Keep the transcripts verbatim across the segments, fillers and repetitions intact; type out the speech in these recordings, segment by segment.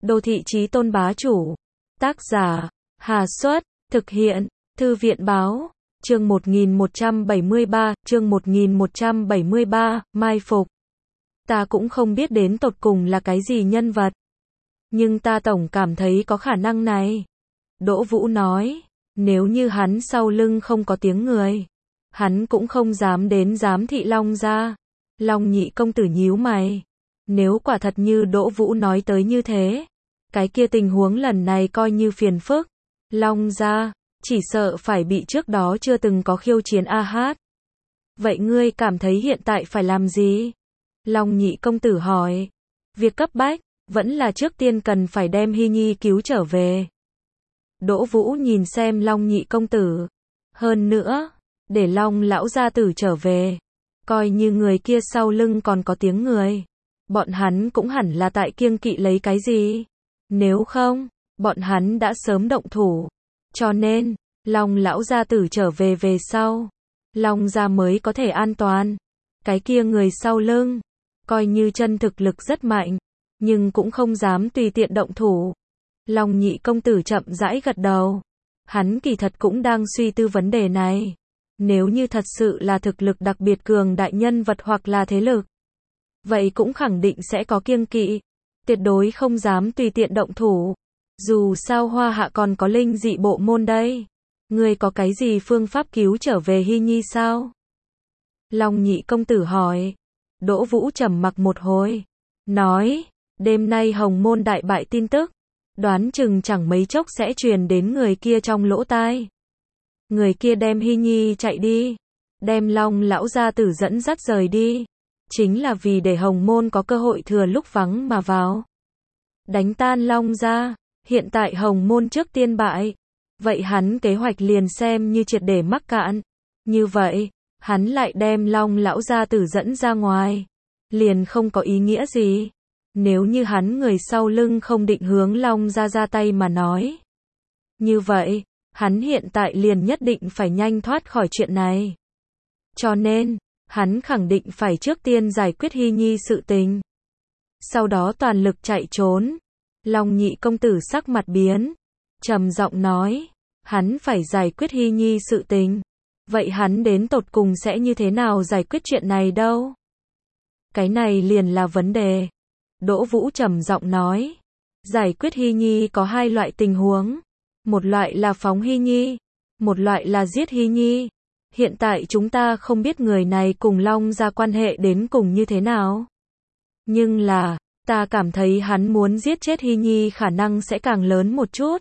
Đô thị chí tôn bá chủ. Tác giả, Hà Xuất, thực hiện, Thư viện báo, chương một nghìn một trăm bảy mươi ba, chương một nghìn một trăm bảy mươi ba, mai phục. Ta cũng không biết đến tột cùng là cái gì nhân vật. Nhưng ta tổng cảm thấy có khả năng này. Đỗ Vũ nói, nếu như hắn sau lưng không có tiếng người, hắn cũng không dám đến giám thị Long gia. Long nhị công tử nhíu mày. Nếu quả thật như Đỗ Vũ nói tới như thế, cái kia tình huống lần này coi như phiền phức. Long gia, chỉ sợ phải bị trước đó chưa từng có khiêu chiến a hát. Vậy ngươi cảm thấy hiện tại phải làm gì? Long nhị công tử hỏi. Việc cấp bách, vẫn là trước tiên cần phải đem Hy Nhi cứu trở về. Đỗ Vũ nhìn xem Long nhị công tử. Hơn nữa, để Long lão gia tử trở về, coi như người kia sau lưng còn có tiếng người, bọn hắn cũng hẳn là tại kiêng kỵ lấy cái gì. Nếu không, bọn hắn đã sớm động thủ. Cho nên, Long lão gia tử trở về về sau, Long gia mới có thể an toàn. Cái kia người sau lưng, coi như chân thực lực rất mạnh, nhưng cũng không dám tùy tiện động thủ. Long nhị công tử chậm rãi gật đầu. Hắn kỳ thật cũng đang suy tư vấn đề này. Nếu như thật sự là thực lực đặc biệt cường đại nhân vật hoặc là thế lực, vậy cũng khẳng định sẽ có kiêng kỵ. Tuyệt đối không dám tùy tiện động thủ. Dù sao Hoa Hạ còn có linh dị bộ môn đây. Ngươi có cái gì phương pháp cứu trở về Hy Nhi sao? Long nhị công tử hỏi. Đỗ Vũ trầm mặc một hồi. Nói, đêm nay Hồng Môn đại bại tin tức, đoán chừng chẳng mấy chốc sẽ truyền đến người kia trong lỗ tai. Người kia đem Hy Nhi chạy đi, đem Long lão gia tử dẫn dắt rời đi, chính là vì để Hồng Môn có cơ hội thừa lúc vắng mà vào, đánh tan Long gia. Hiện tại Hồng Môn trước tiên bại, vậy hắn kế hoạch liền xem như triệt để mắc cạn. Như vậy, hắn lại đem Long lão gia tử dẫn ra ngoài, liền không có ý nghĩa gì. Nếu như hắn người sau lưng không định hướng Long gia ra tay mà nói, như vậy, hắn hiện tại liền nhất định phải nhanh thoát khỏi chuyện này. Cho nên, hắn khẳng định phải trước tiên giải quyết Hy Nhi sự tình, sau đó toàn lực chạy trốn. Long nhị công tử sắc mặt biến, trầm giọng nói, hắn phải giải quyết Hy Nhi sự tình. Vậy hắn đến tột cùng sẽ như thế nào giải quyết chuyện này đâu? Cái này liền là vấn đề. Đỗ Vũ trầm giọng nói, giải quyết Hy Nhi có hai loại tình huống. Một loại là phóng Hy Nhi, một loại là giết Hy Nhi. Hiện tại chúng ta không biết người này cùng Long gia quan hệ đến cùng như thế nào. Nhưng là, ta cảm thấy hắn muốn giết chết Hy Nhi khả năng sẽ càng lớn một chút.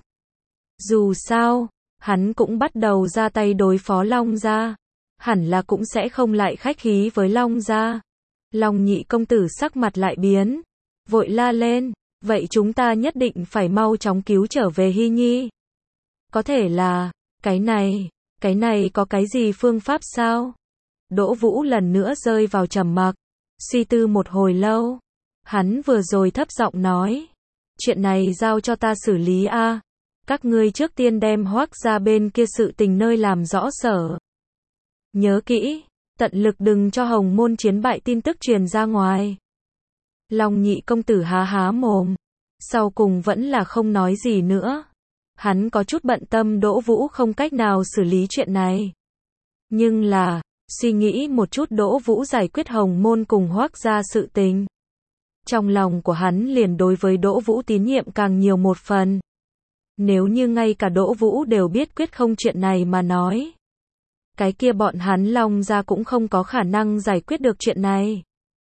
Dù sao, hắn cũng bắt đầu ra tay đối phó Long gia, hẳn là cũng sẽ không lại khách khí với Long gia. Long nhị công tử sắc mặt lại biến, vội la lên, vậy chúng ta nhất định phải mau chóng cứu trở về Hy Nhi. Có thể là, cái này, cái này có cái gì phương pháp sao? Đỗ Vũ lần nữa rơi vào trầm mặc, suy tư một hồi lâu. Hắn vừa rồi thấp giọng nói, chuyện này giao cho ta xử lý a. Các ngươi trước tiên đem Hoắc gia bên kia sự tình nơi làm rõ sở. Nhớ kỹ, tận lực đừng cho Hồng Môn chiến bại tin tức truyền ra ngoài. Long nhị công tử há há mồm, sau cùng vẫn là không nói gì nữa. Hắn có chút bận tâm Đỗ Vũ không cách nào xử lý chuyện này. Nhưng là, suy nghĩ một chút Đỗ Vũ giải quyết Hồng Môn cùng Hoắc gia sự tình, trong lòng của hắn liền đối với Đỗ Vũ tín nhiệm càng nhiều một phần. Nếu như ngay cả Đỗ Vũ đều biết quyết không chuyện này mà nói, cái kia bọn hắn Long gia cũng không có khả năng giải quyết được chuyện này.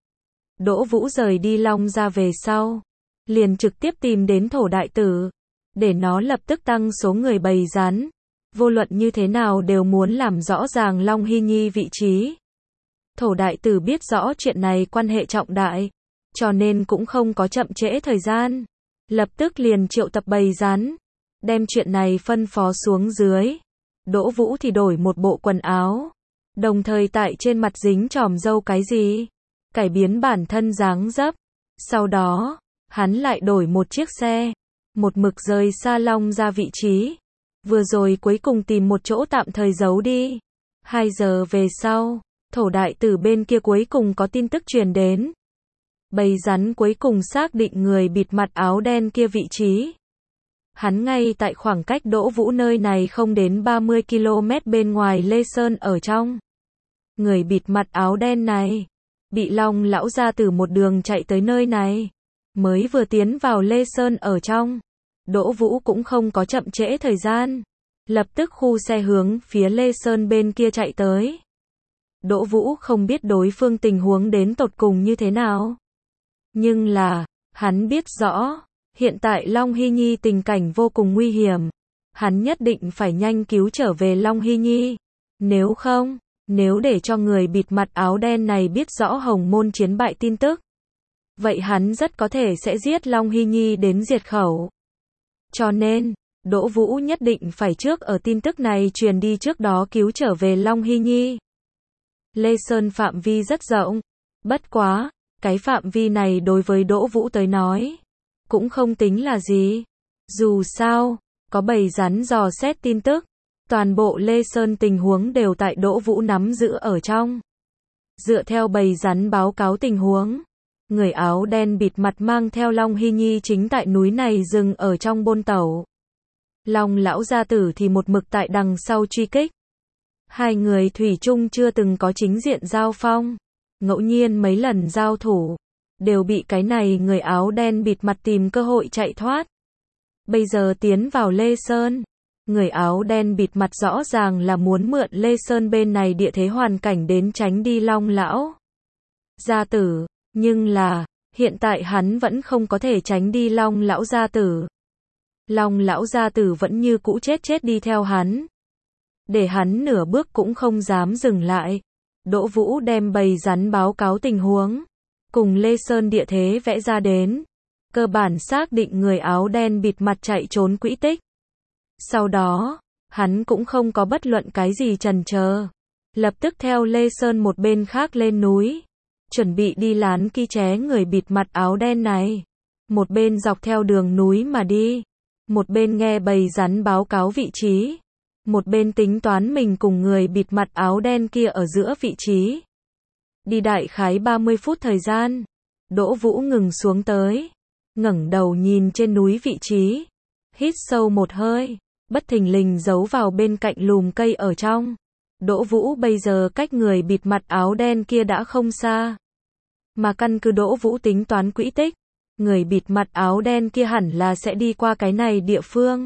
Đỗ Vũ rời đi Long gia về sau, liền trực tiếp tìm đến Thổ đại tử, để nó lập tức tăng số người bầy rắn. Vô luận như thế nào đều muốn làm rõ ràng Long Hy Nhi vị trí. Thổ đại tử biết rõ chuyện này quan hệ trọng đại, cho nên cũng không có chậm trễ thời gian, lập tức liền triệu tập bầy rắn, đem chuyện này phân phó xuống dưới. Đỗ Vũ thì đổi một bộ quần áo, đồng thời tại trên mặt dính tròm râu cái gì, cải biến bản thân dáng dấp. Sau đó, hắn lại đổi một chiếc xe, một mực rời xa Long ra vị trí. Vừa rồi cuối cùng tìm một chỗ tạm thời giấu đi. Hai giờ về sau, Thổ đại tử bên kia cuối cùng có tin tức truyền đến. Bầy rắn cuối cùng xác định người bịt mặt áo đen kia vị trí. Hắn ngay tại khoảng cách Đỗ Vũ nơi này không đến ba mươi ki lô mét bên ngoài Lê Sơn ở trong. Người bịt mặt áo đen này bị Long lão gia tử một đường chạy tới nơi này, mới vừa tiến vào Lê Sơn ở trong. Đỗ Vũ cũng không có chậm trễ thời gian, lập tức khu xe hướng phía Lê Sơn bên kia chạy tới. Đỗ Vũ không biết đối phương tình huống đến tột cùng như thế nào, nhưng là, hắn biết rõ, hiện tại Long Hy Nhi tình cảnh vô cùng nguy hiểm. Hắn nhất định phải nhanh cứu trở về Long Hy Nhi. Nếu không, nếu để cho người bịt mặt áo đen này biết rõ Hồng Môn chiến bại tin tức, vậy hắn rất có thể sẽ giết Long Hy Nhi đến diệt khẩu. Cho nên, Đỗ Vũ nhất định phải trước ở tin tức này truyền đi trước đó cứu trở về Long Hy Nhi. Lê Sơn phạm vi rất rộng, bất quá, cái phạm vi này đối với Đỗ Vũ tới nói, cũng không tính là gì. Dù sao, có bầy rắn dò xét tin tức, toàn bộ Lê Sơn tình huống đều tại Đỗ Vũ nắm giữ ở trong. Dựa theo bầy rắn báo cáo tình huống, người áo đen bịt mặt mang theo Long Hy Nhi chính tại núi này dừng ở trong bôn tẩu. Long lão gia tử thì một mực tại đằng sau truy kích. Hai người thủy chung chưa từng có chính diện giao phong, ngẫu nhiên mấy lần giao thủ, đều bị cái này người áo đen bịt mặt tìm cơ hội chạy thoát. Bây giờ tiến vào Lê Sơn, người áo đen bịt mặt rõ ràng là muốn mượn Lê Sơn bên này địa thế hoàn cảnh đến tránh đi Long lão gia tử, nhưng là, hiện tại hắn vẫn không có thể tránh đi Long lão gia tử. Long lão gia tử vẫn như cũ chết chết đi theo hắn, để hắn nửa bước cũng không dám dừng lại. Đỗ Vũ đem bầy rắn báo cáo tình huống, cùng Lê Sơn địa thế vẽ ra đến, cơ bản xác định người áo đen bịt mặt chạy trốn quỹ tích. Sau đó, hắn cũng không có bất luận cái gì chần chờ, lập tức theo Lê Sơn một bên khác lên núi, chuẩn bị đi lán ki ché người bịt mặt áo đen này. Một bên dọc theo đường núi mà đi, một bên nghe bầy rắn báo cáo vị trí, một bên tính toán mình cùng người bịt mặt áo đen kia ở giữa vị trí. Đi đại khái ba mươi phút thời gian, Đỗ Vũ ngừng xuống tới, ngẩng đầu nhìn trên núi vị trí, hít sâu một hơi, bất thình lình giấu vào bên cạnh lùm cây ở trong. Đỗ Vũ bây giờ cách người bịt mặt áo đen kia đã không xa, mà căn cứ Đỗ Vũ tính toán quỹ tích, người bịt mặt áo đen kia hẳn là sẽ đi qua cái này địa phương.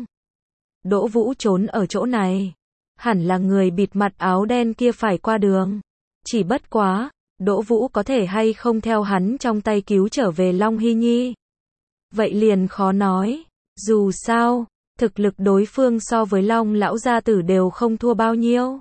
Đỗ Vũ trốn ở chỗ này, hẳn là người bịt mặt áo đen kia phải qua đường. Chỉ bất quá, Đỗ Vũ có thể hay không theo hắn trong tay cứu trở về Long Hy Nhi, vậy liền khó nói. Dù sao, thực lực đối phương so với Long lão gia tử đều không thua bao nhiêu.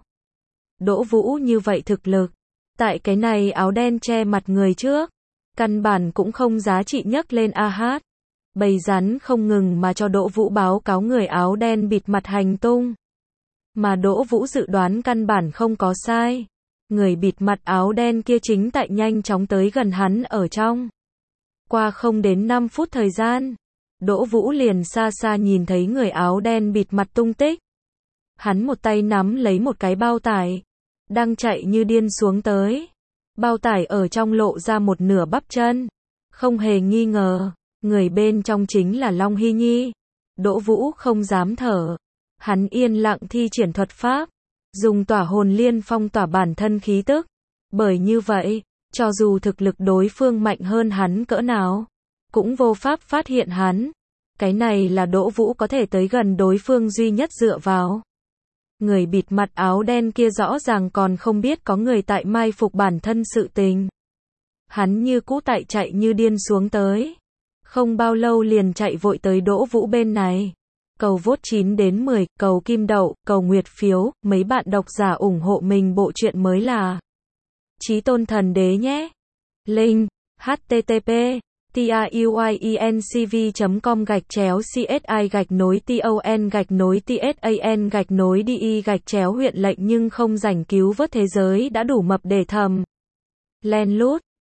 Đỗ Vũ như vậy thực lực, tại cái này áo đen che mặt người trước, căn bản cũng không giá trị nhấc lên a hát. Bầy rắn không ngừng mà cho Đỗ Vũ báo cáo người áo đen bịt mặt hành tung. Mà Đỗ Vũ dự đoán căn bản không có sai. Người bịt mặt áo đen kia chính tại nhanh chóng tới gần hắn ở trong. Qua không đến năm phút thời gian, Đỗ Vũ liền xa xa nhìn thấy người áo đen bịt mặt tung tích. Hắn một tay nắm lấy một cái bao tải, đang chạy như điên xuống tới. Bao tải ở trong lộ ra một nửa bắp chân. Không hề nghi ngờ, người bên trong chính là Long Hy Nhi. Đỗ Vũ không dám thở. Hắn yên lặng thi triển thuật pháp, dùng tỏa hồn liên phong tỏa bản thân khí tức. Bởi như vậy, cho dù thực lực đối phương mạnh hơn hắn cỡ nào, cũng vô pháp phát hiện hắn. Cái này là Đỗ Vũ có thể tới gần đối phương duy nhất dựa vào. Người bịt mặt áo đen kia rõ ràng còn không biết có người tại mai phục bản thân sự tình. Hắn như cũ tại chạy như điên xuống tới. Không bao lâu liền chạy vội tới Đỗ Vũ bên này. Cầu vote chín đến mười, cầu kim đậu, cầu nguyệt phiếu, mấy bạn độc giả ủng hộ mình bộ truyện mới là Chí Tôn Thần Đế nhé. Link http truyencv com gạch chéo csi gạch nối ton gạch nối tsan gạch nối đi gạch chéo huyện lệnh nhưng không rảnh cứu vớt thế giới đã đủ mập để thầm. Len lút